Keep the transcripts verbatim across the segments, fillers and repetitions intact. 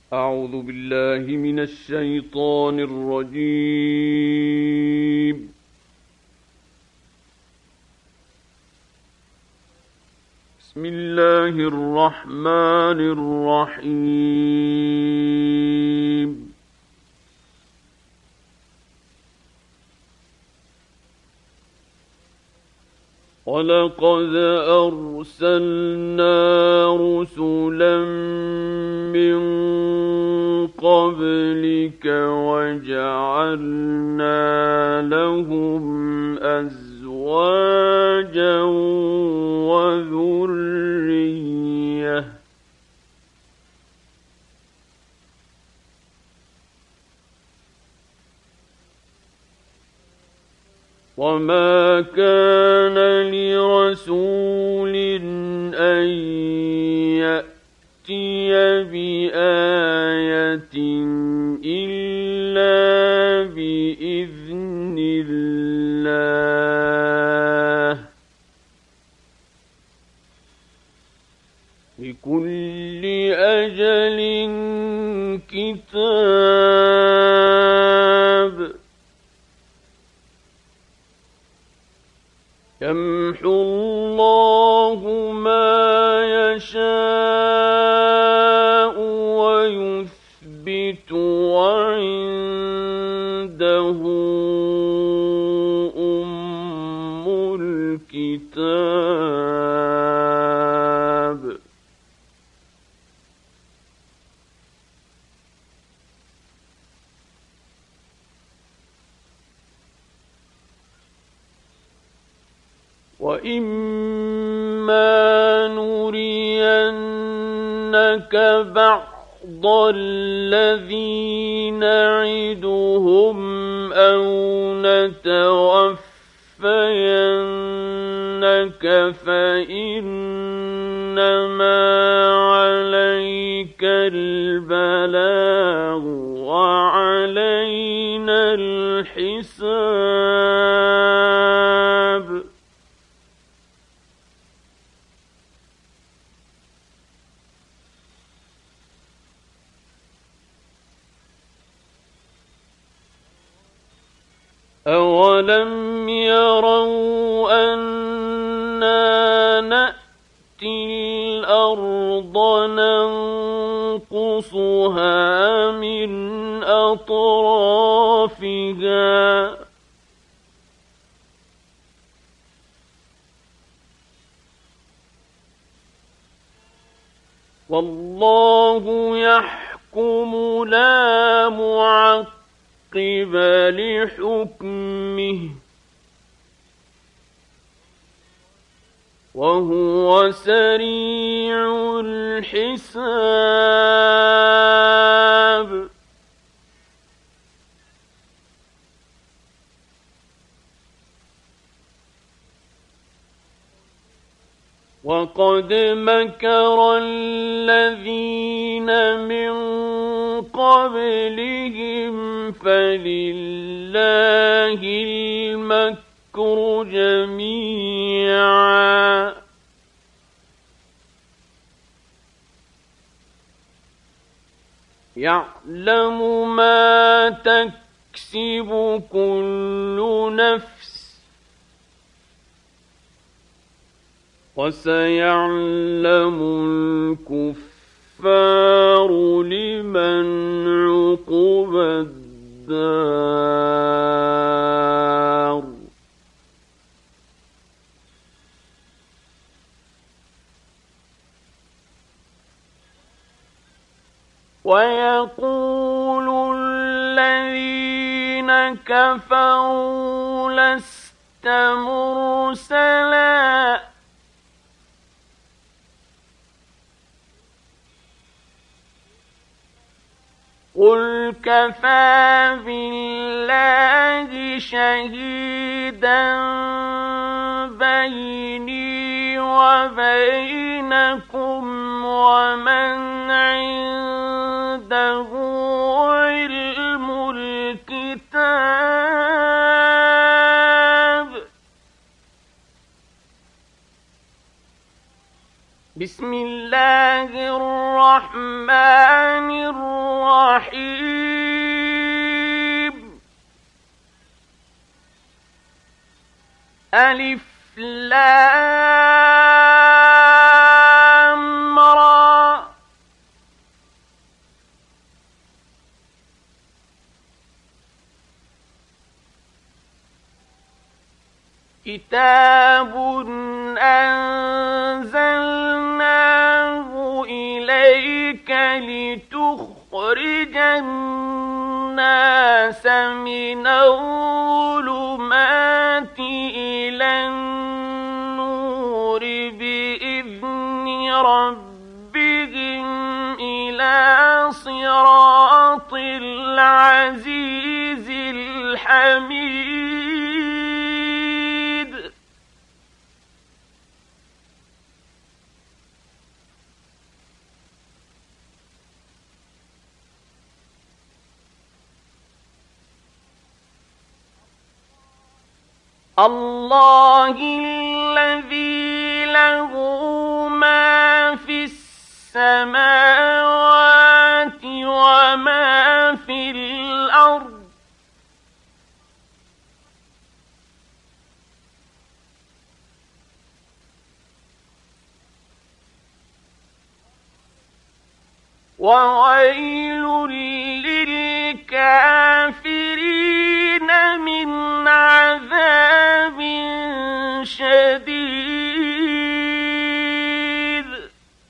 أعوذ بالله من الشيطان الرجيم. بسم الله الرحمن الرحيم. وَلَقَدْ أَرْسَلْنَا رُسُلًا مِّن قَبْلِكَ وَجَعَلْنَا لَهُمْ أَزْوَاجًا وَذُرِّيَّةً ۚ وَمَا كَانَ لِرَسُولٍ أَن يَأْتِيَ بِآيَةٍ إِلَّا بِإِذْنِ اللَّهِ ۚ لِكُلِّ أَجَلٍ كِتَابٌ. يَمْحُو اللَّهُ مَا يَشَاءُ وَيُثْبِتُ ۖ وَعِندَهُ أُمُّ الْكِتَابِ. وَإِمَّا نُرِيَنَّكَ بَعْضَ الَّذِي نَعِدُهُمْ أَوْ نَتَوَفَّيَنَّكَ فَإِنَّمَا عَلَيْكَ الْبَلَاغُ وَعَلَيْنَا الْحِسَابُ. أَوَلَمْ يَرَوْا أَنَّا نَأْتِي الْأَرْضَ نَنقُصُهَا مِنْ أَطْرَافِهَا ۚ وَاللَّهُ يَحْكُمُ لَا مُعَقِّبَ لِحُكْمِهِ ۚ وَهُوَ سَرِيعُ الْحِسَابِ. وَقَدْ مَكَرَ الَّذِينَ مِن قَبْلِهِمْ فَلِلَّهِ الْمَكْرُ جَمِيعًا ۖ يَعْلَمُ مَا تَكْسِبُ كُلُّ نَفْسٍ ۗ وَسَيَعْلَمُ الْكُفَّارُ لِمَنْ عُقْبَى الدَّارِ. وَيَقُولُ الَّذِينَ كَفَرُوا لَسْتَ مُرْسَلًا ۚ قُلْ كَفَىٰ بِاللَّهِ شَهِيدًا بَيْنِي وَبَيْنَكُمْ وَمَنْ عِندَهُ عِلْمُ الْكِتَابِ. بسم الله الرحمن الرحيم. ألف لام را. كتاب أنزلناه إليك لتخرج الناس من الظلمات إلى النور بإذن ربهم إلى صراط العزيز الحميد. الله الذي له ما في السماوات وما في الأرض وويل للكافرين من عذاب شديد.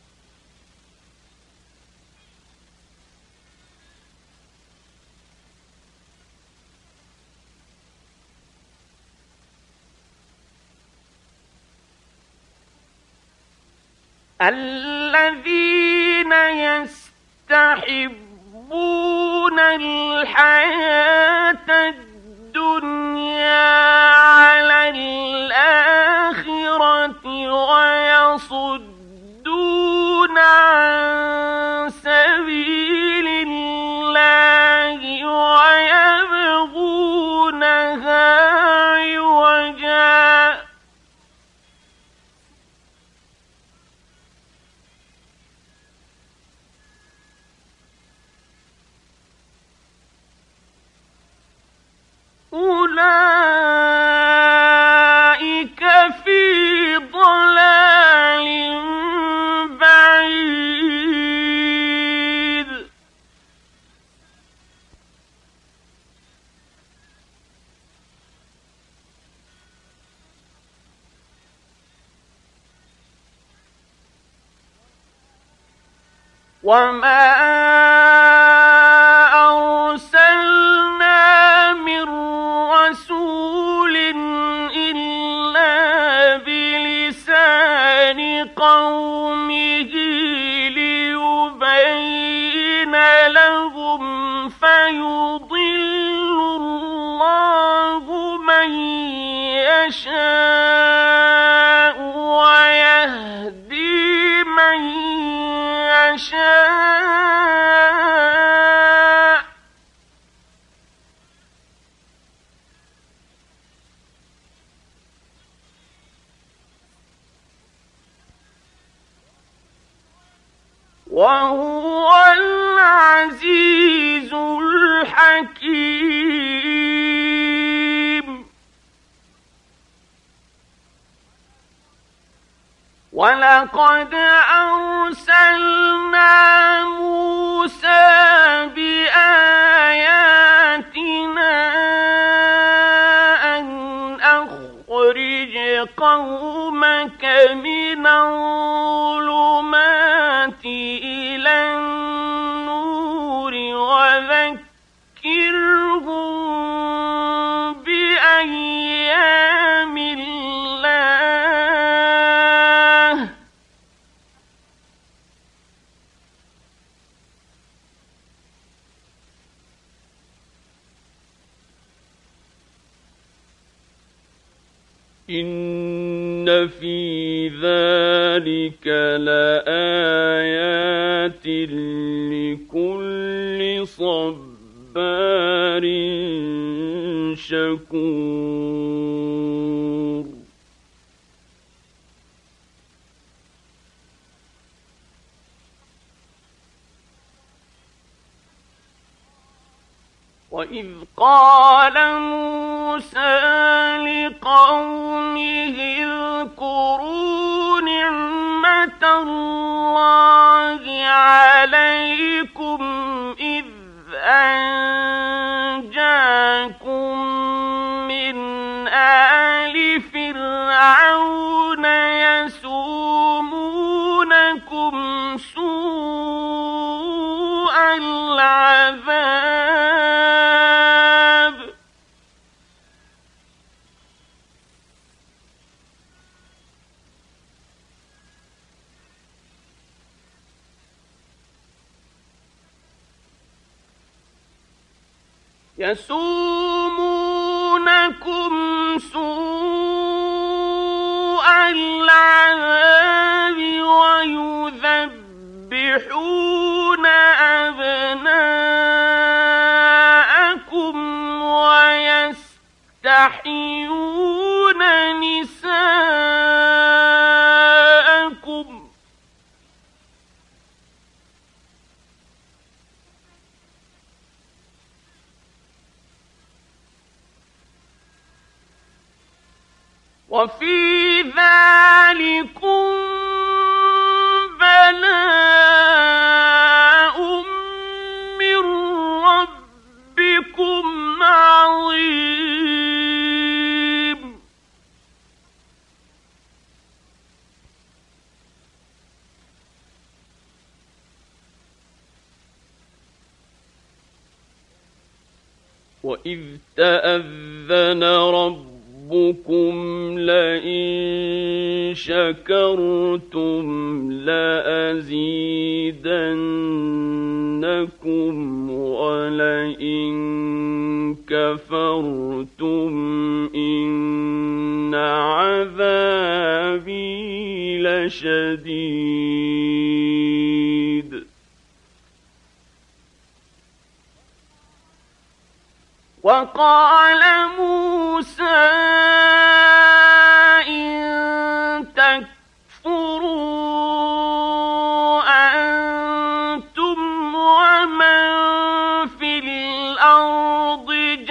الذين يستحبون الحياة الدنيا على الآخرة ويصدون عن سبيل الله ويبغونها عوجا أولئك في ضلال بعيد. وما أرسلنا من رسول إلا بلسان قومه ليبين لهم فيضل الله من يشاء ويهدي من يشاء. وهو العزيز الحكيم. ولقد أرسلنا موسى بآياتنا أن أخرج قومك من الظلمات إلى النور وذكرهم بأيام الله إن في ذلك لآيات لكل صبار شكور. وإذ قال موسى لقومه اذكروا نعمة الله عليكم إذ أنجاكم من آل فرعون يسومونكم سوء العذاب يسومونكم سوء العذاب ويذبحون أبناءكم ويستحيون نساءكم وفي ذلكم بلاء من ربكم عظيم وإذ تأذن ربكم ربكم لئن شكرتم لأزيدنكم ولئن كفرتم إن عذابي لشديد وقال موسى إن تكفروا أنتم ومن في الأرض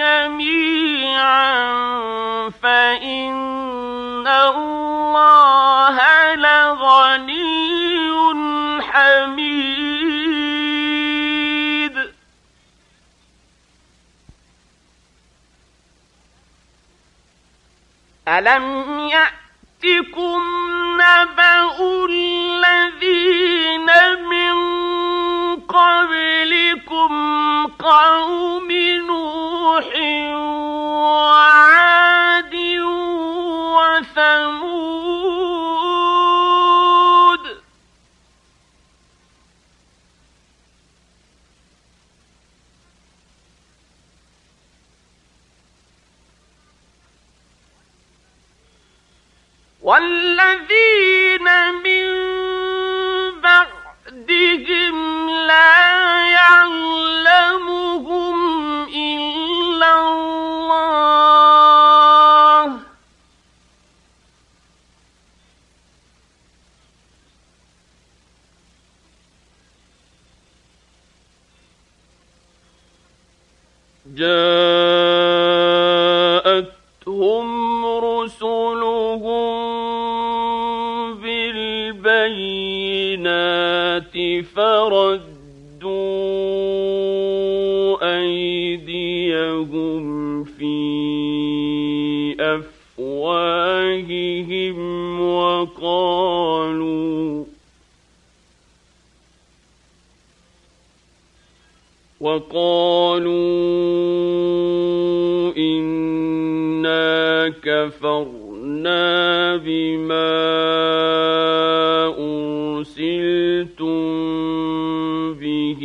جميعا فإن الله لغني حميد ألم يأتكم نبأ الذين من قبلكم قوم نوح وعاد وثمود والذين من بعدهم لا يعلمهم إلا الله جاءتهم رسلهم بالبينات فردوا أيديهم في أفواههم وقالوا وقالوا إنا كفرنا بما أرسلتم به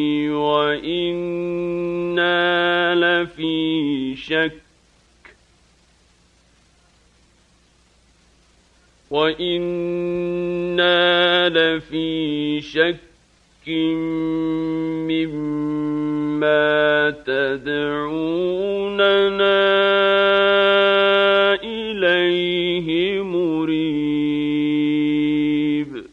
وإنا لفي شك وإنا لفي شك مما تدعوننا إليه مريب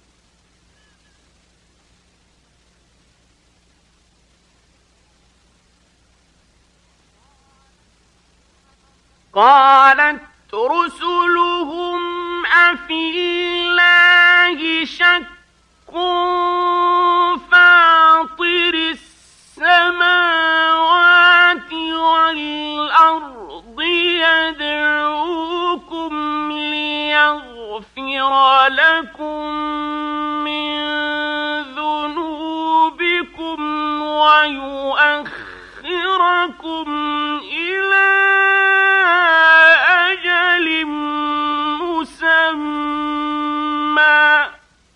قالت رسلهم أفي الله شك فاطر السماوات والأرض يدعوكم ليغفر لكم من ذنوبكم ويؤخركم إلى أجل مسمى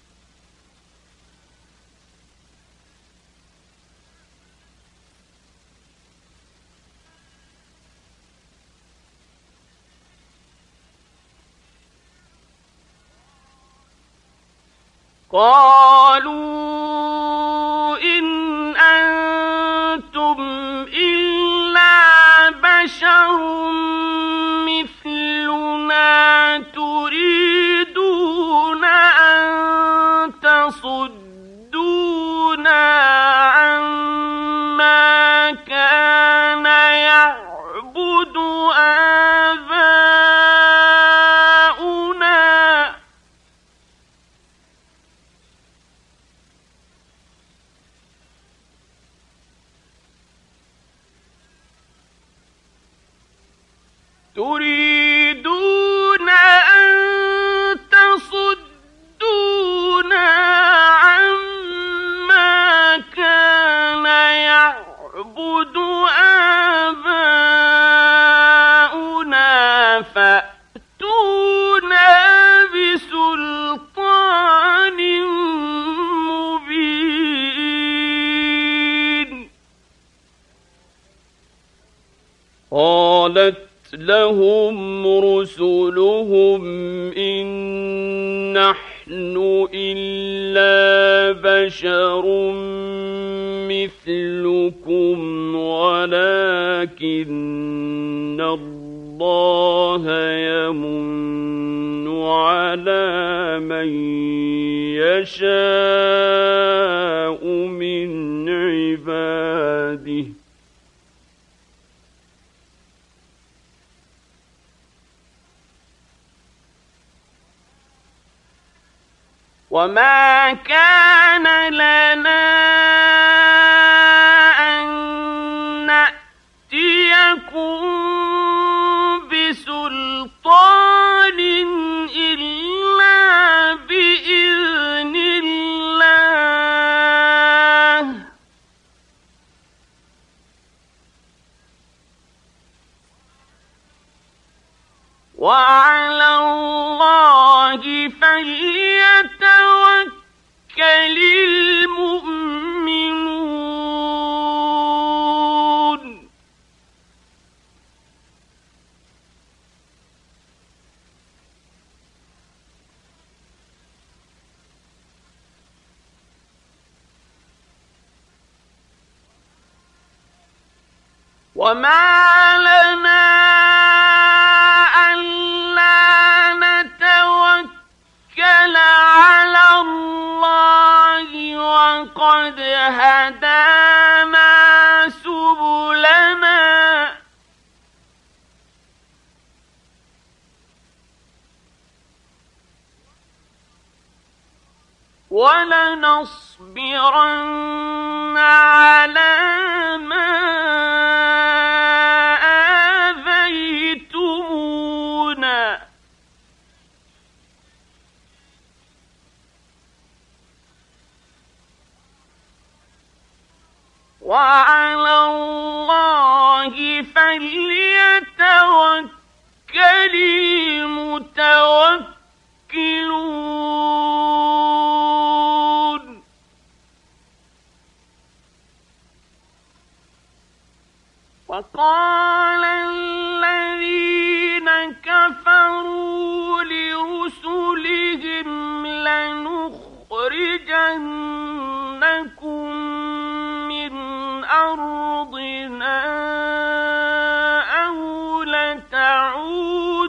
قالوا إن أنتم إلا بشر مثلنا تريدون أن تصدونا عما كان يعبد آباؤنا تريدون أن تصدونا عما كان يعبد آباؤنا فأتونا بسلطان مبين. قالت لهم رسلهم إن نحن إلا بشر مثلكم ولكن الله يمن على من يشاء من عباده وما كان لنا أن نأتيكم بسلطان إلا بإذن الله وعلى الله فليتوكل المؤمنون. وما لنا على الله وقد هدانا سبلنا ولنصبرن على ما آذيتمونا وعلى الله فليتوكل المتوكلون. وقال الذين كفروا لرسلهم لنخرجنكم من أرضنا أو لتعودن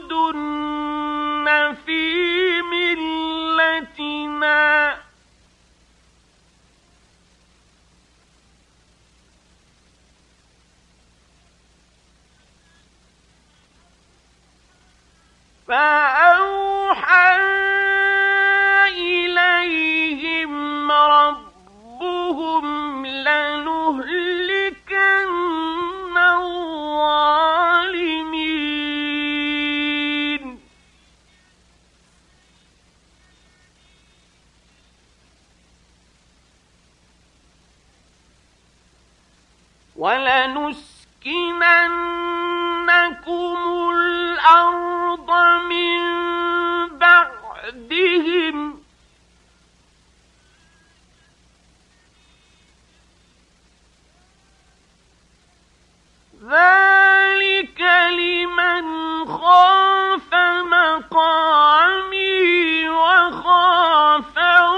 فأوحى إليهم ربهم لنهلكن الظالمين ولنسكننكم الأرض من بعدهم ذلك لمن خاف مقامي وخاف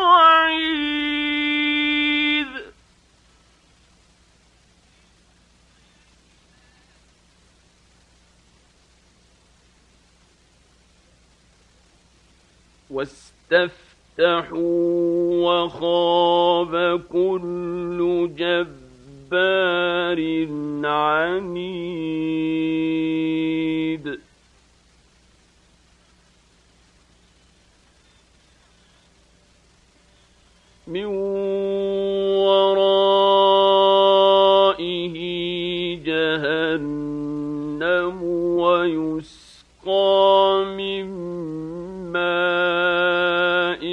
وعيد واستفتحوا وخاب كل جبار عنيد من ورائه جهنم ويسقى من ماء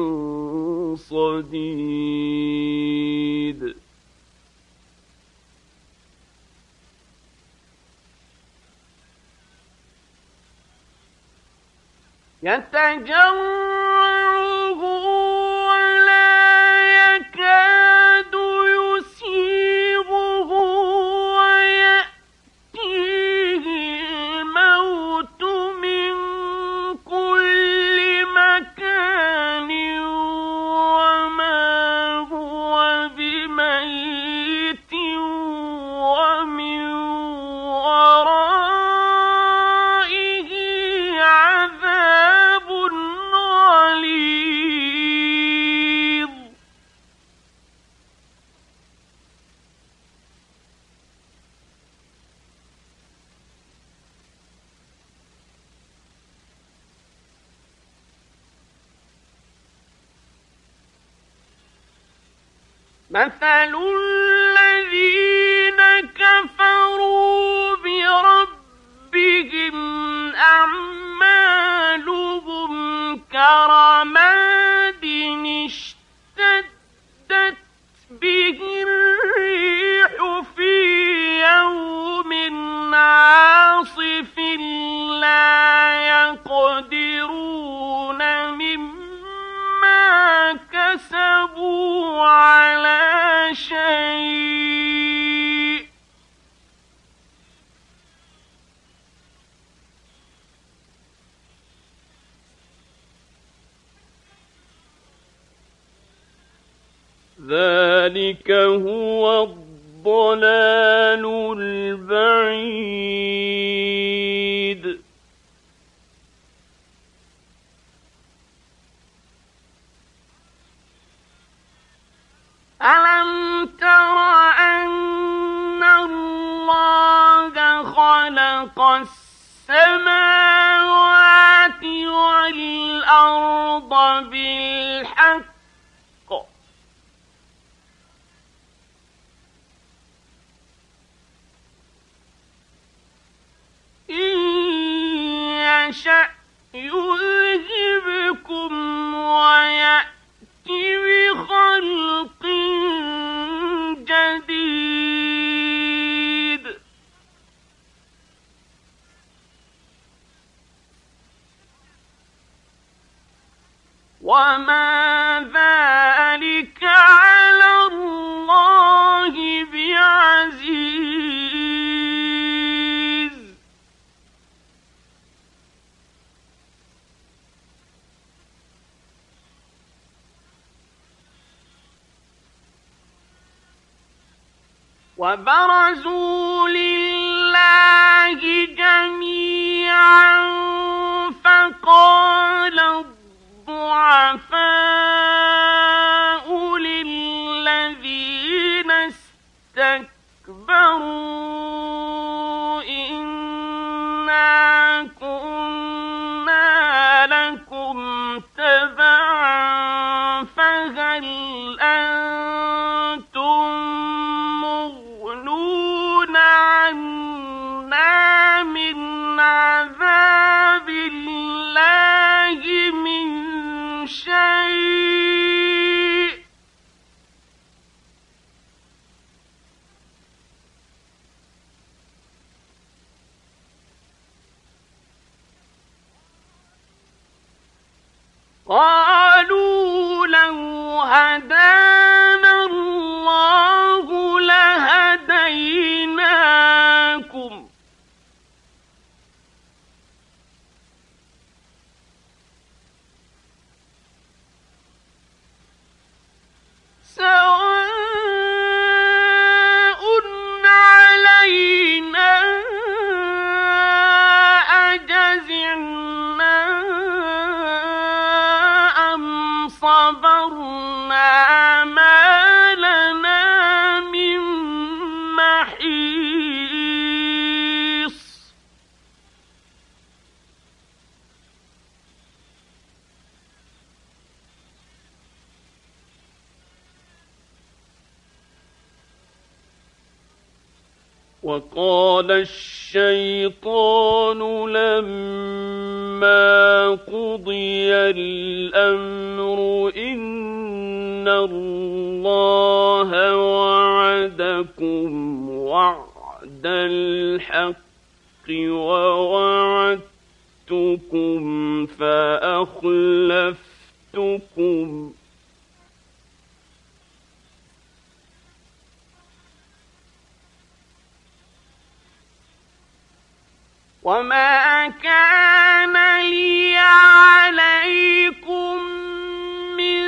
صديد يتجرعه ولا يكاد يسيغه ويأتيه الموت من كل مكان وما هو بميت ومن ورائه عذاب غليظ مثل الذين كفروا بربهم أعمالهم كرماد اشتدت به الريح في يوم عاصف لا يقدرون مما كسبوا على شيء ذلك هو الضلال البعيد ألم تر أن الله خلق السماوات والأرض بالحق إن يشأ يذهبكم ويأتي بخلق جديد وما ذلك على الله بعزيز وبرزوا لله جميعا فقال الضعفاء للذين استكبروا إنا كنا قالوا لو هدانا الله لهديناكم سواء علينا أجزعنا أم صبرنا ما لنا من محيص وقال الشيطان لما قضي الأمر إن الله وعدكم وعد الحق ووعدتكم فأخلفتكم وما كان لي عليكم من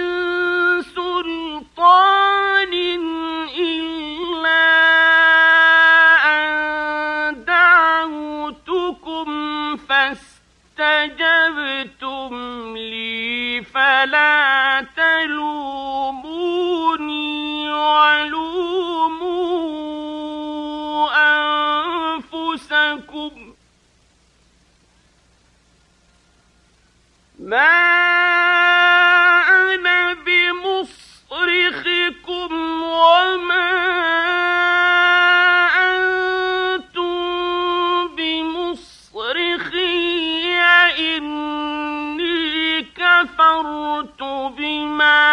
سلطان إلا أن دعوتكم فاستجبتم لي فلا تلوموني ولوموا أنفسكم ما أنا بمصرخكم وما أنتم بمصرخي إني كفرت بما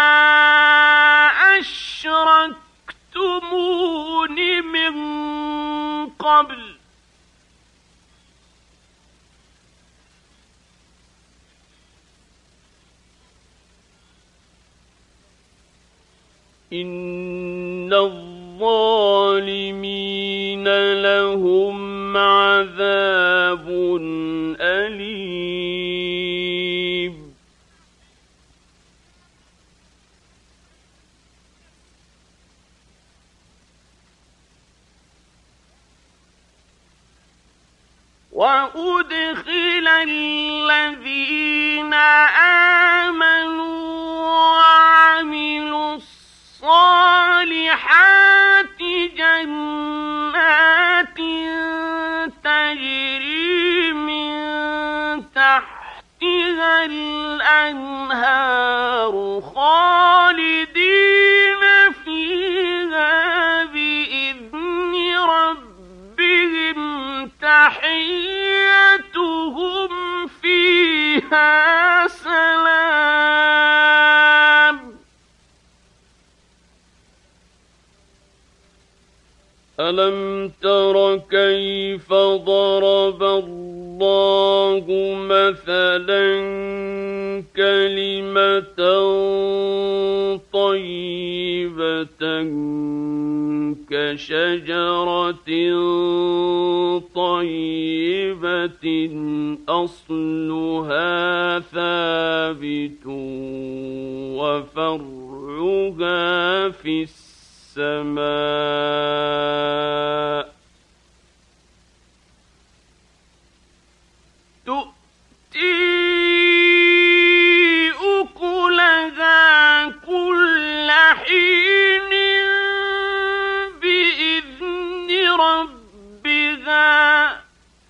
أشركتمون من قبل إن الظالمين لهم عذاب أليم وأدخل الذين آمنوا وعملوا الصالحات جنات تجري من تحتها الأنهار خالدين فيها بإذن ربهم تحيتهم فيها سلام ألم تر كيف ضرب الله مثلا كلمة طيبة كشجرة طيبة أصلها ثابت وفرعها في السماء تؤتي أكلها كل حين بإذن ربها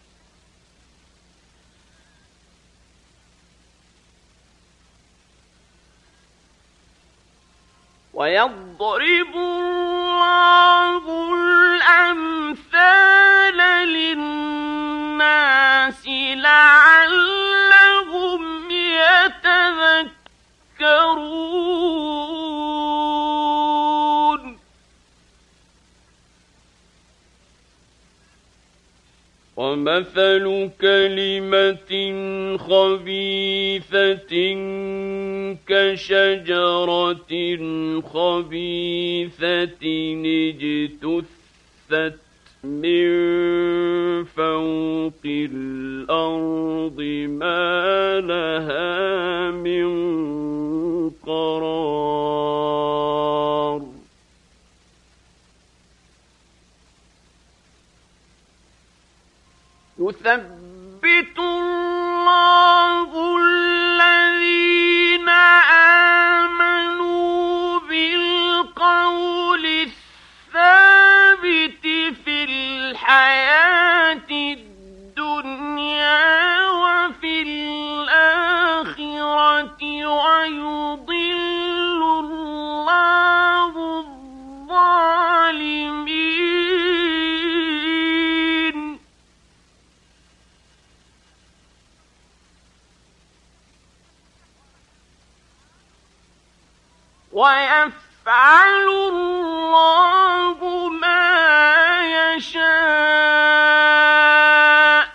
ويضرب الله الأمثال للناس لعلهم يتذكرون ومن ومثل كلمة خبيثة كشجرة خبيثة اجتثت من فوق الأرض ما لها من قرار يثبت الله الذين آمنوا بالقول الثابت في الحياة الدنيا وفي الآخرة ويضل الله الظالمين ويفعل الله ما يشاء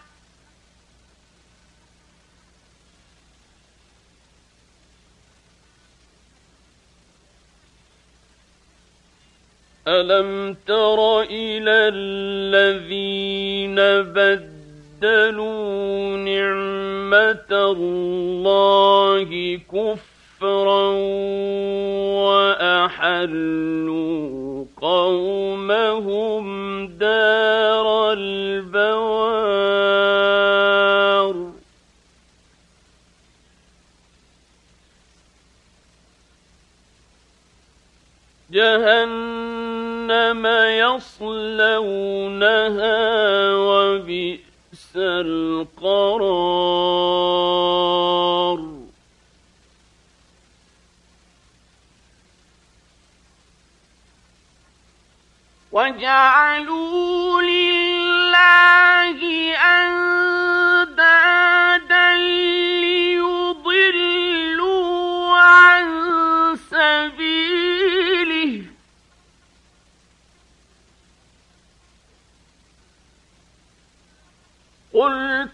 ألم تر إلى الذين بدلوا نعمة الله كفرا وأحلوا قومهم دار البوار جهنم يصلونها وبئس القرار وجعلوا لله أندادا ليضلوا عن سبيله قل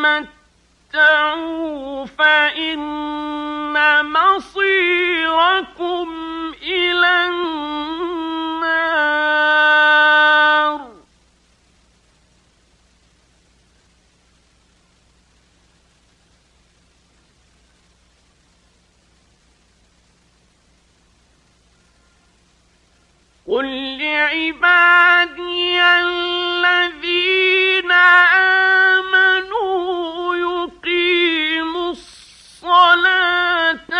تمتعوا فإن مصيركم إلى النار قل لعبادي الذين آمنوا يقيموا الصلاة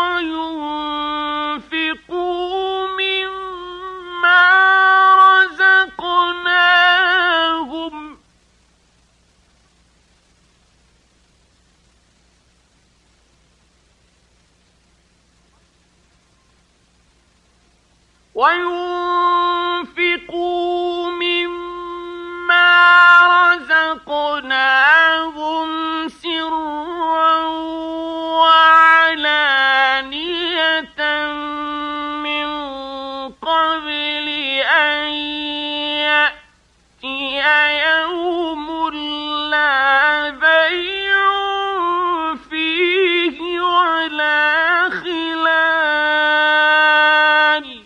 وينفقوا مما رزقناهم وينفقوا مما رزقناهم سرا وعلانية من قبل أن يأتي يوم لا بيع فيه ولا خلال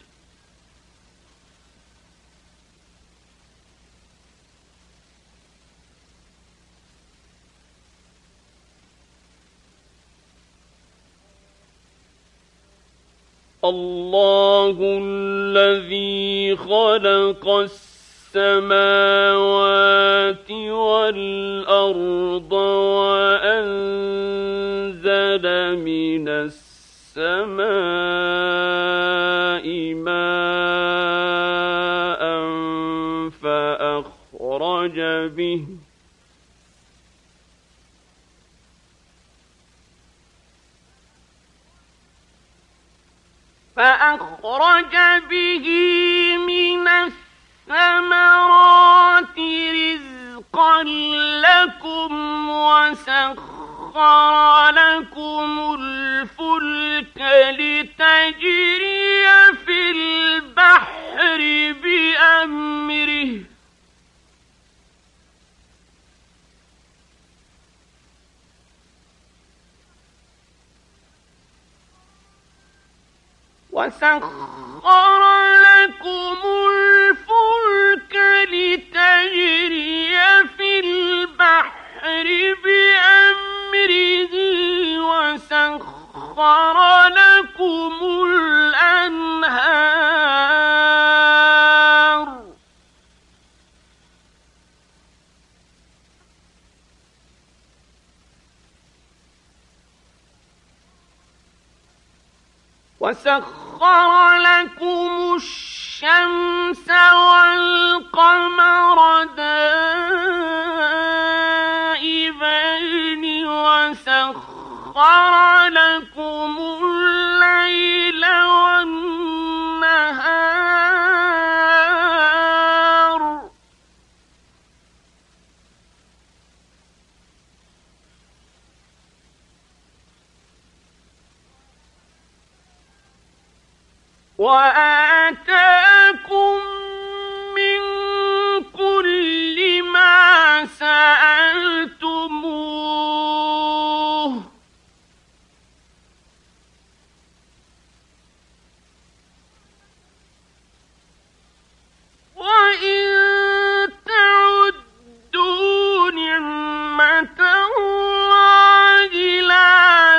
الله الذي خلق السماوات والأرض وأنزل من السماء ماء فأخرج به فأخرج به من الثمرات رزقا لكم وسخر لكم الفلك لتجري في البحر بأمره وسخر لكم الفلك لتجري في البحر بأمره وسخر لكم الأنهار وسخر لكم الشمس والقمر دائبين وسخر لكم الليل والنهار وآتاكم من كل ما سألتموه وإن تعدوا نعمة الله لا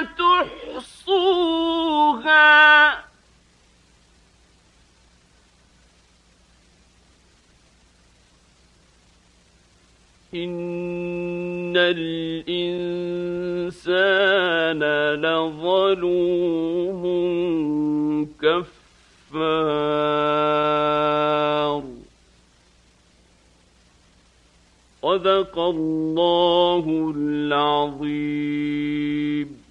تحصوها إن الإنسان لظلوم كفار صدق الله العظيم.